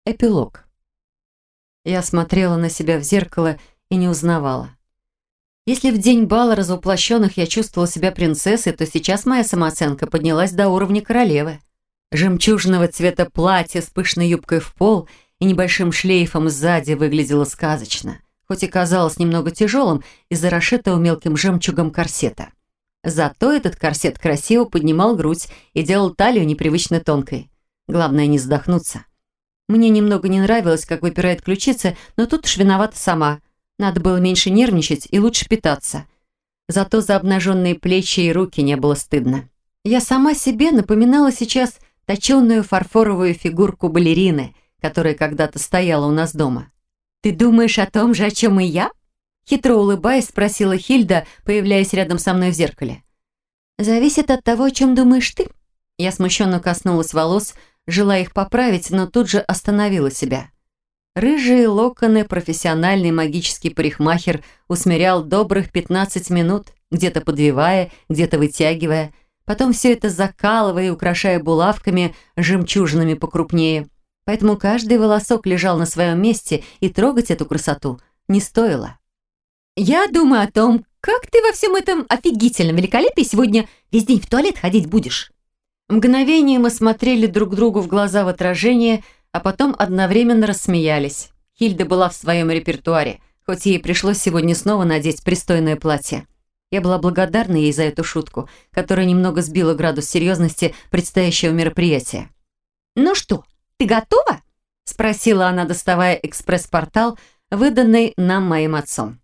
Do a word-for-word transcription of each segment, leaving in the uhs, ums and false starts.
Эпилог. Я смотрела на себя в зеркало и не узнавала. Если в день бала разоплощенных я чувствовала себя принцессой, то сейчас моя самооценка поднялась до уровня королевы. Жемчужного цвета платье с пышной юбкой в пол и небольшим шлейфом сзади выглядело сказочно, хоть и казалось немного тяжелым из-за расшитого мелким жемчугом корсета. Зато этот корсет красиво поднимал грудь и делал талию непривычно тонкой. Главное не задохнуться. Мне немного не нравилось, как выпирает ключица, но тут уж виновата сама. Надо было меньше нервничать и лучше питаться. Зато за обнаженные плечи и руки не было стыдно. Я сама себе напоминала сейчас точеную фарфоровую фигурку балерины, которая когда-то стояла у нас дома. «Ты думаешь о том же, о чем и я?» Хитро улыбаясь, спросила Хильда, появляясь рядом со мной в зеркале. «Зависит от того, о чем думаешь ты». Я смущенно коснулась волос, желая их поправить, но тут же остановила себя. Рыжие локоны профессиональный магический парикмахер усмирял добрых пятнадцать минут, где-то подвивая, где-то вытягивая, потом все это закалывая и украшая булавками, жемчужинами покрупнее. Поэтому каждый волосок лежал на своем месте, и трогать эту красоту не стоило. «Я думаю о том, как ты во всем этом офигительном великолепии сегодня весь день в туалет ходить будешь». Мгновение мы смотрели друг другу в глаза в отражение, а потом одновременно рассмеялись. Хильда была в своем репертуаре, хоть ей пришлось сегодня снова надеть пристойное платье. Я была благодарна ей за эту шутку, которая немного сбила градус серьезности предстоящего мероприятия. «Ну что, ты готова?» – спросила она, доставая экспресс-портал, выданный нам моим отцом.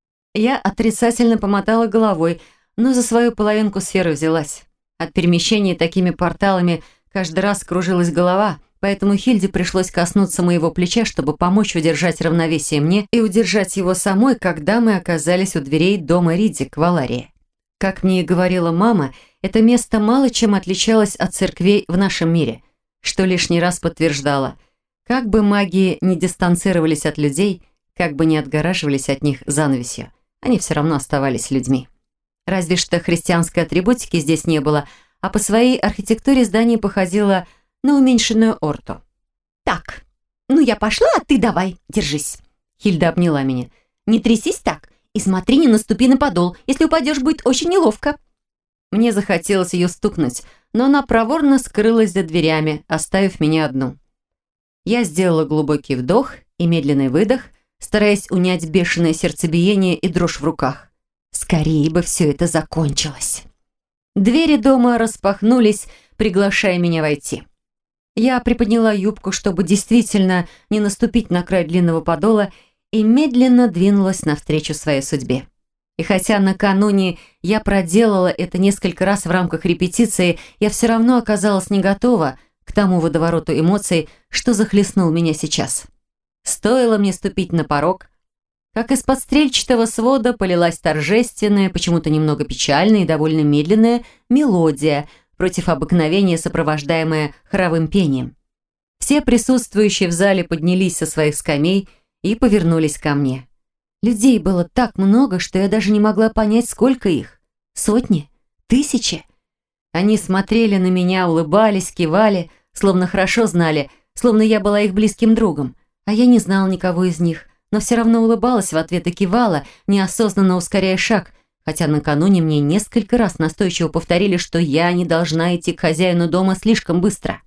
Я отрицательно помотала головой, но за свою половинку сферы взялась. От перемещения такими порталами каждый раз кружилась голова, поэтому Хильде пришлось коснуться моего плеча, чтобы помочь удержать равновесие мне и удержать его самой, когда мы оказались у дверей дома Риддик в Аларии. Как мне и говорила мама, это место мало чем отличалось от церквей в нашем мире, что лишний раз подтверждало, как бы маги не дистанцировались от людей, как бы не отгораживались от них занавесью, они все равно оставались людьми. Разве что христианской атрибутики здесь не было, а по своей архитектуре здание походило на уменьшенную орту. «Так, ну я пошла, а ты давай, держись». Хильда обняла меня. «Не трясись так и смотри, не наступи на подол. Если упадешь, будет очень неловко». Мне захотелось ее стукнуть, но она проворно скрылась за дверями, оставив меня одну. Я сделала глубокий вдох и медленный выдох, стараясь унять бешеное сердцебиение и дрожь в руках. Скорее бы все это закончилось. Двери дома распахнулись, приглашая меня войти. Я приподняла юбку, чтобы действительно не наступить на край длинного подола, и медленно двинулась навстречу своей судьбе. И хотя накануне я проделала это несколько раз в рамках репетиции, я все равно оказалась не готова к тому водовороту эмоций, что захлестнул меня сейчас. Стоило мне ступить на порог, как из-под стрельчатого свода полилась торжественная, почему-то немного печальная и довольно медленная мелодия, против обыкновения сопровождаемая хоровым пением. Все присутствующие в зале поднялись со своих скамей и повернулись ко мне. Людей было так много, что я даже не могла понять, сколько их. Сотни? Тысячи? Они смотрели на меня, улыбались, кивали, словно хорошо знали, словно я была их близким другом, а я не знала никого из них, но все равно улыбалась в ответ и кивала, неосознанно ускоряя шаг, хотя накануне мне несколько раз настойчиво повторили, что я не должна идти к хозяину дома слишком быстро.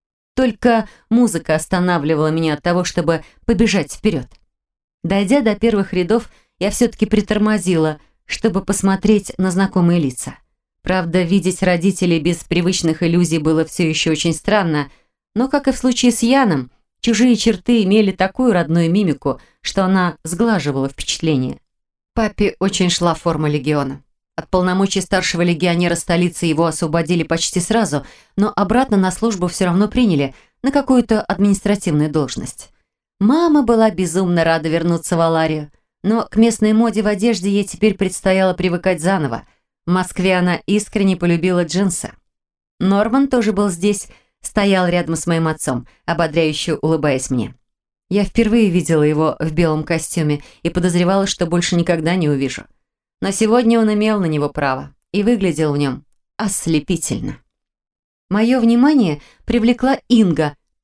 Только музыка останавливала меня от того, чтобы побежать вперед. Дойдя до первых рядов, я все-таки притормозила, чтобы посмотреть на знакомые лица. Правда, видеть родителей без привычных иллюзий было все еще очень странно, но, как и в случае с Яном, чужие черты имели такую родную мимику, что она сглаживала впечатление. Папе очень шла форма легиона. От полномочий старшего легионера столицы его освободили почти сразу, но обратно на службу все равно приняли на какую-то административную должность. Мама была безумно рада вернуться в Аларию, но к местной моде в одежде ей теперь предстояло привыкать заново. В Москве она искренне полюбила джинсы. Норман тоже был здесь, стоял рядом с моим отцом, ободряюще улыбаясь мне. Я впервые видела его в белом костюме и подозревала, что больше никогда не увижу. Но сегодня он имел на него право и выглядел в нем ослепительно. Мое внимание привлекла Инга,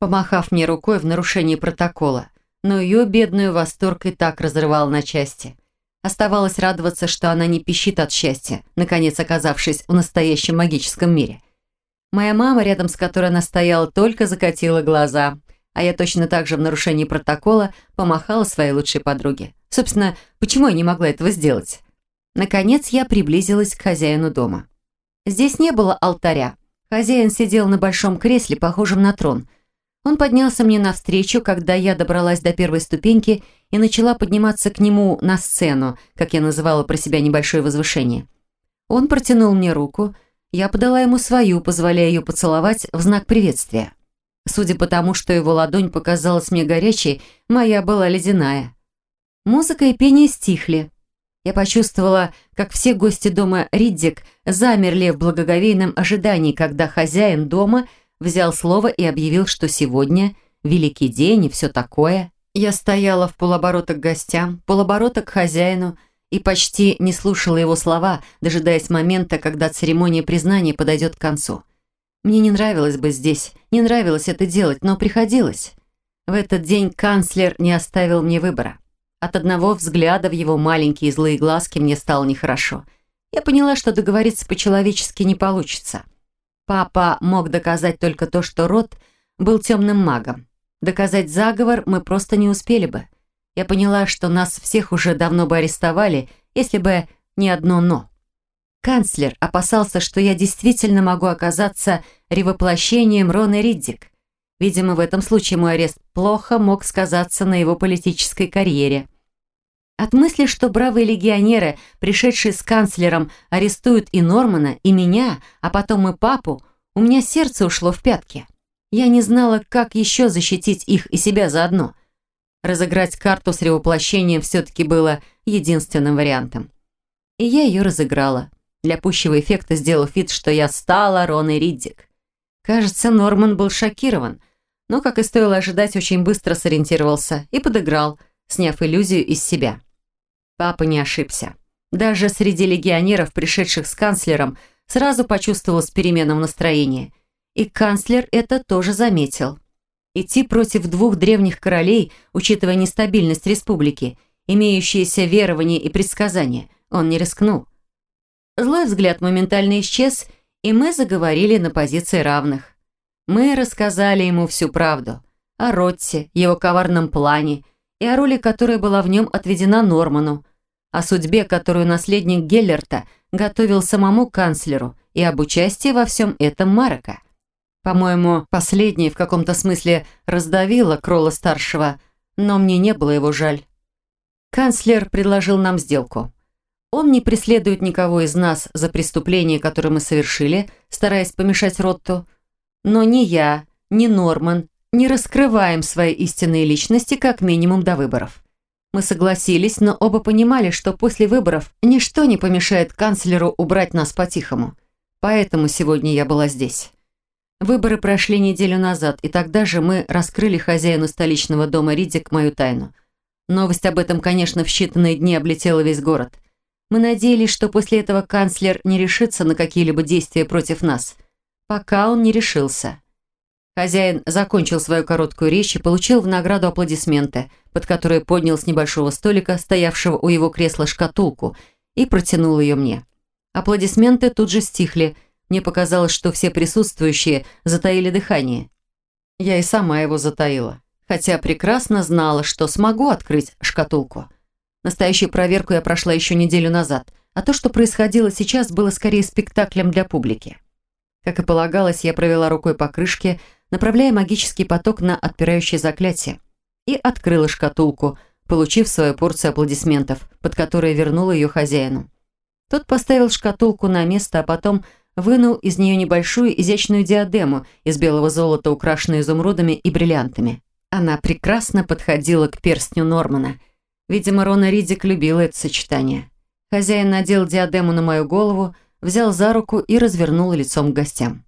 помахав мне рукой в нарушении протокола, но ее бедную восторг и так разрывал на части. Оставалось радоваться, что она не пищит от счастья, наконец оказавшись в настоящем магическом мире. Моя мама, рядом с которой она стояла, только закатила глаза, а я точно так же в нарушении протокола помахала своей лучшей подруге. Собственно, почему я не могла этого сделать? Наконец я приблизилась к хозяину дома. Здесь не было алтаря. Хозяин сидел на большом кресле, похожем на трон. Он поднялся мне навстречу, когда я добралась до первой ступеньки и начала подниматься к нему на сцену, как я называла про себя небольшое возвышение. Он протянул мне руку, я подала ему свою, позволяя ее поцеловать в знак приветствия. Судя по тому, что его ладонь показалась мне горячей, моя была ледяная. Музыка и пение стихли. Я почувствовала, как все гости дома Риддик замерли в благоговейном ожидании, когда хозяин дома взял слово и объявил, что сегодня великий день и все такое. Я стояла в полоборота к гостям, полоборота к хозяину и почти не слушала его слова, дожидаясь момента, когда церемония признания подойдет к концу. Мне не нравилось бы здесь, не нравилось это делать, но приходилось. В этот день канцлер не оставил мне выбора. От одного взгляда в его маленькие злые глазки мне стало нехорошо. Я поняла, что договориться по-человечески не получится. Папа мог доказать только то, что Рот был темным магом. Доказать заговор мы просто не успели бы. Я поняла, что нас всех уже давно бы арестовали, если бы не одно «но». Канцлер опасался, что я действительно могу оказаться ревоплощением Роны Риддик. Видимо, в этом случае мой арест плохо мог сказаться на его политической карьере. От мысли, что бравые легионеры, пришедшие с канцлером, арестуют и Нормана, и меня, а потом и папу, у меня сердце ушло в пятки. Я не знала, как еще защитить их и себя заодно. Разыграть карту с ревоплощением все-таки было единственным вариантом. И я ее разыграла, для пущего эффекта сделав вид, что я стала Роной Риддик. Кажется, Норман был шокирован, но, как и стоило ожидать, очень быстро сориентировался и подыграл, сняв иллюзию из себя. Папа не ошибся. Даже среди легионеров, пришедших с канцлером, сразу почувствовал с переменным настроение. И канцлер это тоже заметил. Идти против двух древних королей, учитывая нестабильность республики, имеющиеся верования и предсказания, он не рискнул. Злой взгляд моментально исчез, и мы заговорили на позиции равных. Мы рассказали ему всю правду о Ротте, его коварном плане и о роли, которая была в нем отведена Норману, о судьбе, которую наследник Геллерта готовил самому канцлеру, и об участии во всем этом Марека. По-моему, последнее в каком-то смысле раздавило Кролла-старшего, но мне не было его жаль. Канцлер предложил нам сделку. Он не преследует никого из нас за преступление, которое мы совершили, стараясь помешать Ротту. Но ни я, ни Норман не раскрываем свои истинные личности как минимум до выборов. Мы согласились, но оба понимали, что после выборов ничто не помешает канцлеру убрать нас по-тихому. Поэтому сегодня я была здесь. Выборы прошли неделю назад, и тогда же мы раскрыли хозяину столичного дома Риддик мою тайну. Новость об этом, конечно, в считанные дни облетела весь город. Мы надеялись, что после этого канцлер не решится на какие-либо действия против нас. Пока он не решился. Хозяин закончил свою короткую речь и получил в награду аплодисменты, под которые поднял с небольшого столика, стоявшего у его кресла, шкатулку, и протянул ее мне. Аплодисменты тут же стихли. Мне показалось, что все присутствующие затаили дыхание. Я и сама его затаила, хотя прекрасно знала, что смогу открыть шкатулку. Настоящую проверку я прошла еще неделю назад, а то, что происходило сейчас, было скорее спектаклем для публики. Как и полагалось, я провела рукой по крышке, направляя магический поток на отпирающее заклятие, и открыла шкатулку, получив свою порцию аплодисментов, под которые вернула ее хозяину. Тот поставил шкатулку на место, а потом вынул из нее небольшую изящную диадему из белого золота, украшенную изумрудами и бриллиантами. Она прекрасно подходила к перстню Нормана. Видимо, Рона Риддик любила это сочетание. Хозяин надел диадему на мою голову, взял за руку и развернул лицом к гостям.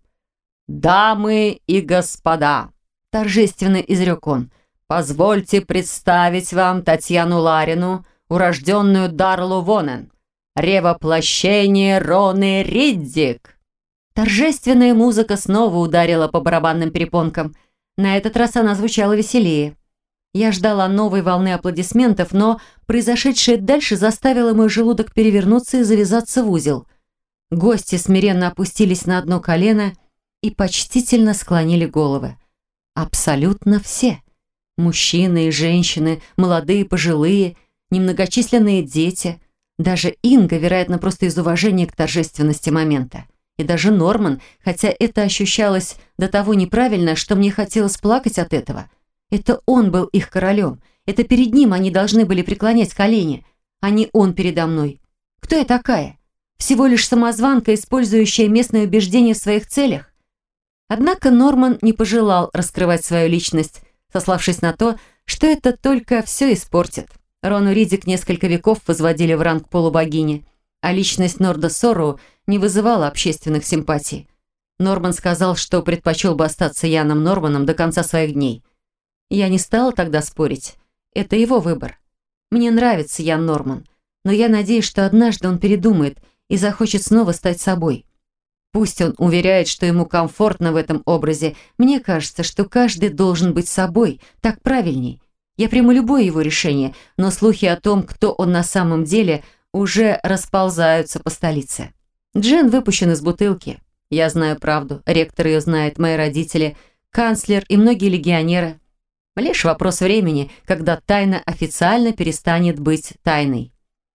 «Дамы и господа!» – торжественно изрек он. «Позвольте представить вам Татьяну Ларину, урожденную Дарлу Вонен. Ревоплощение Роны Риддик!» Торжественная музыка снова ударила по барабанным перепонкам. На этот раз она звучала веселее. Я ждала новой волны аплодисментов, но произошедшее дальше заставило мой желудок перевернуться и завязаться в узел. Гости смиренно опустились на одно колено и почтительно склонили головы. Абсолютно все. Мужчины и женщины, молодые и пожилые, немногочисленные дети. Даже Инга, вероятно, просто из уважения к торжественности момента. И даже Норман, хотя это ощущалось до того неправильно, что мне хотелось плакать от этого. Это он был их королем. Это перед ним они должны были преклонять колени, а не он передо мной. Кто я такая? Всего лишь самозванка, использующая местные убеждения в своих целях? Однако Норман не пожелал раскрывать свою личность, сославшись на то, что это только все испортит. Рону Ридик несколько веков возводили в ранг полубогини, а личность Норда Сорроу не вызывала общественных симпатий. Норман сказал, что предпочел бы остаться Яном Норманом до конца своих дней. Я не стала тогда спорить. Это его выбор. Мне нравится Ян Норман, но я надеюсь, что однажды он передумает и захочет снова стать собой. Пусть он уверяет, что ему комфортно в этом образе, мне кажется, что каждый должен быть собой, так правильней. Я приму любое его решение, но слухи о том, кто он на самом деле, уже расползаются по столице. Джин выпущен из бутылки. Я знаю правду, ректор ее знает, мои родители, канцлер и многие легионеры. Лишь вопрос времени, когда тайна официально перестанет быть тайной.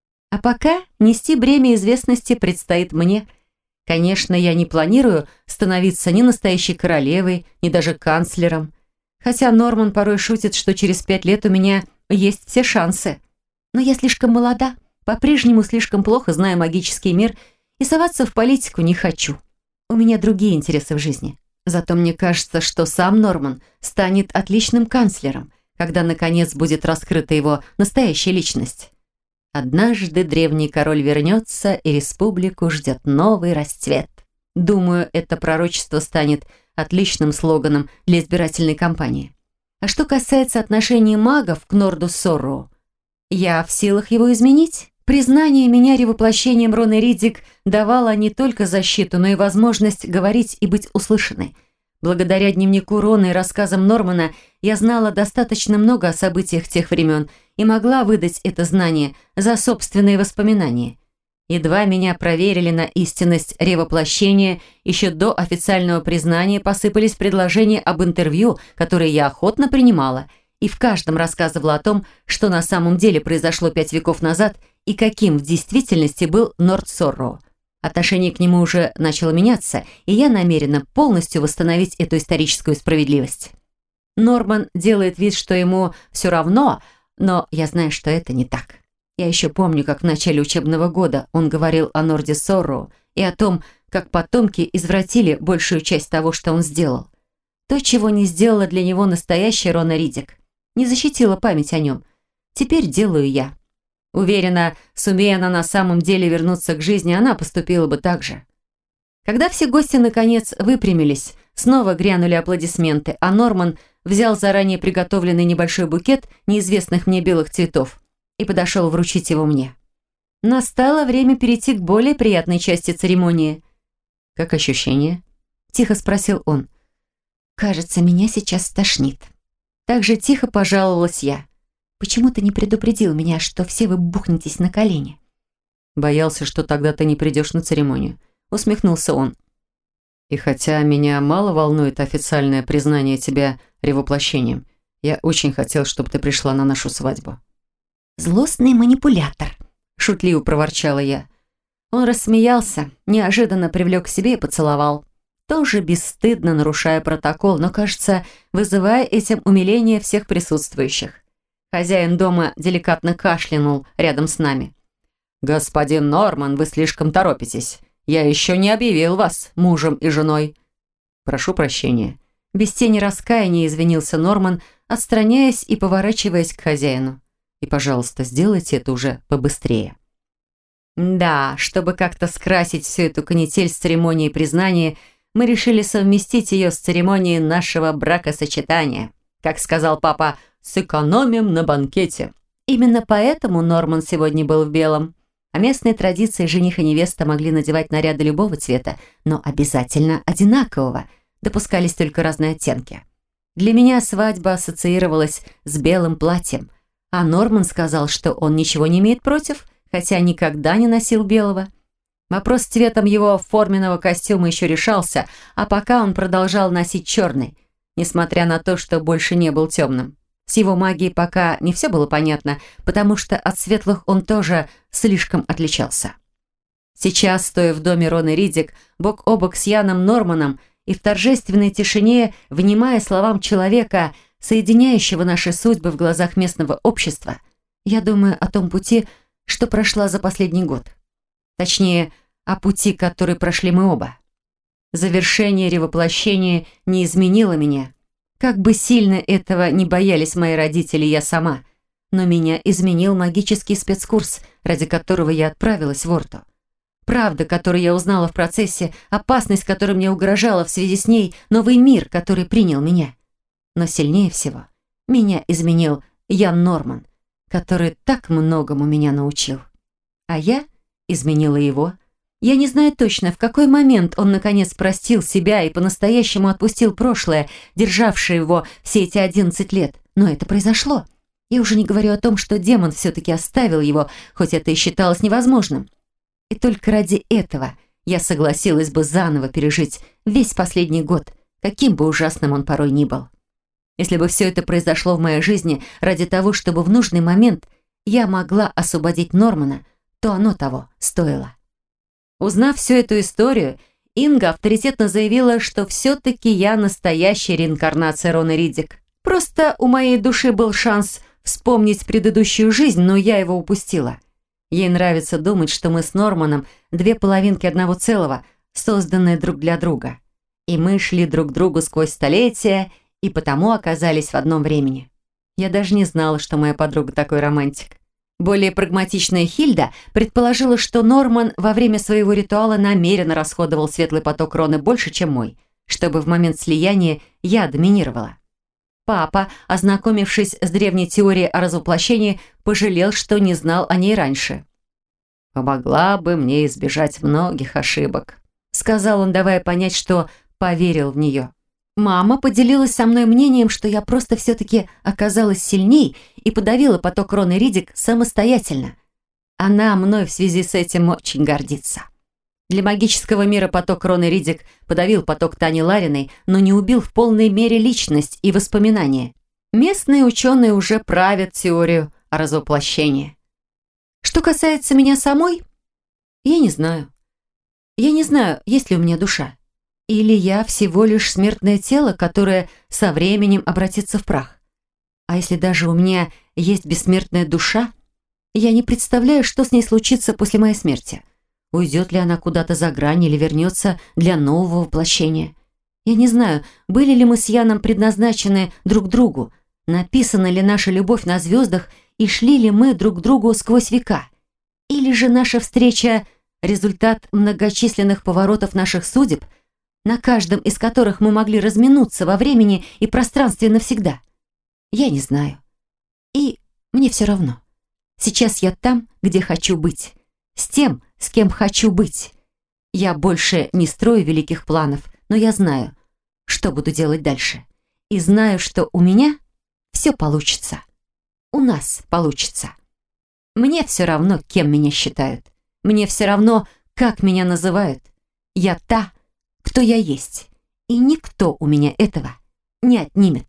А пока нести бремя известности предстоит мне. Конечно, я не планирую становиться ни настоящей королевой, ни даже канцлером. Хотя Норман порой шутит, что через пять лет у меня есть все шансы. Но я слишком молода, по-прежнему слишком плохо знаю магический мир и соваться в политику не хочу. У меня другие интересы в жизни. Зато мне кажется, что сам Норман станет отличным канцлером, когда, наконец, будет раскрыта его настоящая личность. Однажды древний король вернется, и республику ждет новый расцвет. Думаю, это пророчество станет отличным слоганом для избирательной кампании. А что касается отношений магов к Норду Сорроу, я в силах его изменить. Признание меня ревоплощением Роны Ридик давало не только защиту, но и возможность говорить и быть услышанной. Благодаря дневнику Роны и рассказам Нормана я знала достаточно много о событиях тех времен и могла выдать это знание за собственные воспоминания. Едва меня проверили на истинность ревоплощения, еще до официального признания посыпались предложения об интервью, которые я охотно принимала, и в каждом рассказывала о том, что на самом деле произошло пять веков назад и каким в действительности был Норд Сорроу. Отношение к нему уже начало меняться, и я намерена полностью восстановить эту историческую справедливость. Норман делает вид, что ему все равно, но я знаю, что это не так. Я еще помню, как в начале учебного года он говорил о Норде Сорроу и о том, как потомки извратили большую часть того, что он сделал. То, чего не сделала для него настоящая Рона Ридик. Не защитила память о нем. Теперь делаю я. Уверена, сумея она на самом деле вернуться к жизни, она поступила бы так же. Когда все гости наконец выпрямились, снова грянули аплодисменты, а Норман взял заранее приготовленный небольшой букет неизвестных мне белых цветов и подошел вручить его мне. Настало время перейти к более приятной части церемонии. «Как ощущение?» – тихо спросил он. «Кажется, меня сейчас стошнит». Так же тихо пожаловалась я. «Почему ты не предупредил меня, что все вы бухнетесь на колени?» «Боялся, что тогда ты не придешь на церемонию», — усмехнулся он. «И хотя меня мало волнует официальное признание тебя ревоплощением, я очень хотел, чтобы ты пришла на нашу свадьбу». «Злостный манипулятор», — шутливо проворчала я. Он рассмеялся, неожиданно привлек к себе и поцеловал. Тоже бесстыдно нарушая протокол, но, кажется, вызывая этим умиление всех присутствующих. Хозяин дома деликатно кашлянул рядом с нами. «Господин Норман, вы слишком торопитесь. Я еще не объявил вас мужем и женой». «Прошу прощения». Без тени раскаяния извинился Норман, отстраняясь и поворачиваясь к хозяину. «И, пожалуйста, сделайте это уже побыстрее». Да, чтобы как-то скрасить всю эту канитель с церемонией признания, мы решили совместить ее с церемонией нашего бракосочетания. Как сказал папа, «сэкономим на банкете». Именно поэтому Норман сегодня был в белом. А местные традиции жених и невеста могли надевать наряды любого цвета, но обязательно одинакового. Допускались только разные оттенки. Для меня свадьба ассоциировалась с белым платьем, а Норман сказал, что он ничего не имеет против, хотя никогда не носил белого. Вопрос с цветом его форменного костюма еще решался, а пока он продолжал носить черный, несмотря на то, что больше не был темным. С его магией пока не все было понятно, потому что от светлых он тоже слишком отличался. Сейчас, стоя в доме Роны Риддик, бок о бок с Яном Норманом и в торжественной тишине, внимая словам человека, соединяющего наши судьбы в глазах местного общества, я думаю о том пути, что прошла за последний год. Точнее, о пути, который прошли мы оба. Завершение ревоплощения не изменило меня. Как бы сильно этого не боялись мои родители и я сама, но меня изменил магический спецкурс, ради которого я отправилась в Орту. Правда, которую я узнала в процессе, опасность, которая мне угрожала в связи с ней, новый мир, который принял меня. Но сильнее всего меня изменил Ян Норман, который так многому меня научил. А я изменила его. Я не знаю точно, в какой момент он наконец простил себя и по-настоящему отпустил прошлое, державшее его все эти одиннадцать лет. Но это произошло. Я уже не говорю о том, что демон все-таки оставил его, хоть это и считалось невозможным. И только ради этого я согласилась бы заново пережить весь последний год, каким бы ужасным он порой ни был. Если бы все это произошло в моей жизни ради того, чтобы в нужный момент я могла освободить Нормана, то оно того стоило. Узнав всю эту историю, Инга авторитетно заявила, что все-таки я настоящая реинкарнация Роны Риддик. Просто у моей души был шанс вспомнить предыдущую жизнь, но я его упустила. Ей нравится думать, что мы с Норманом две половинки одного целого, созданные друг для друга. И мы шли друг к другу сквозь столетия, и потому оказались в одном времени. Я даже не знала, что моя подруга такой романтик. Более прагматичная Хильда предположила, что Норман во время своего ритуала намеренно расходовал светлый поток Роны больше, чем мой, чтобы в момент слияния я доминировала. Папа, ознакомившись с древней теорией о развоплощении, пожалел, что не знал о ней раньше. «Помогла бы мне избежать многих ошибок», — сказал он, давая понять, что поверил в нее. Мама поделилась со мной мнением, что я просто все-таки оказалась сильней и подавила поток Роны Риддик самостоятельно. Она мной в связи с этим очень гордится. Для магического мира поток Роны Риддик подавил поток Тани Лариной, но не убил в полной мере личность и воспоминания. Местные ученые уже правят теорию о развоплощении. Что касается меня самой, я не знаю. Я не знаю, есть ли у меня душа. Или я всего лишь смертное тело, которое со временем обратится в прах. А если даже у меня есть бессмертная душа, я не представляю, что с ней случится после моей смерти. Уйдет ли она куда-то за грань или вернется для нового воплощения? Я не знаю, были ли мы с Яном предназначены друг другу, написана ли наша любовь на звездах и шли ли мы друг к другу сквозь века. Или же наша встреча – результат многочисленных поворотов наших судеб, на каждом из которых мы могли разминуться во времени и пространстве навсегда. Я не знаю. И мне все равно. Сейчас я там, где хочу быть. С тем, с кем хочу быть. Я больше не строю великих планов, но я знаю, что буду делать дальше. И знаю, что у меня все получится. У нас получится. Мне все равно, кем меня считают. Мне все равно, как меня называют. Я та, кто я есть. И никто у меня этого не отнимет.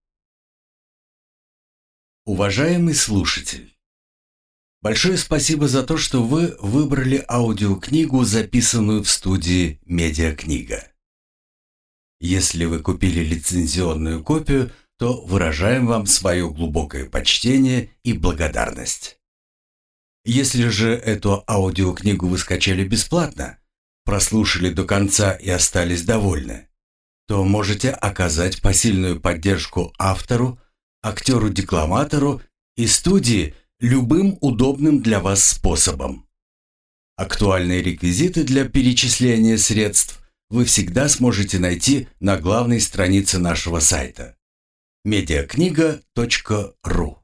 Уважаемый слушатель, большое спасибо за то, что вы выбрали аудиокнигу, записанную в студии «Медиакнига». Если вы купили лицензионную копию, то выражаем вам свое глубокое почтение и благодарность. Если же эту аудиокнигу вы скачали бесплатно, прослушали до конца и остались довольны, то можете оказать посильную поддержку автору, актеру-декламатору и студии любым удобным для вас способом. Актуальные реквизиты для перечисления средств вы всегда сможете найти на главной странице нашего сайта медиакнига точка ру.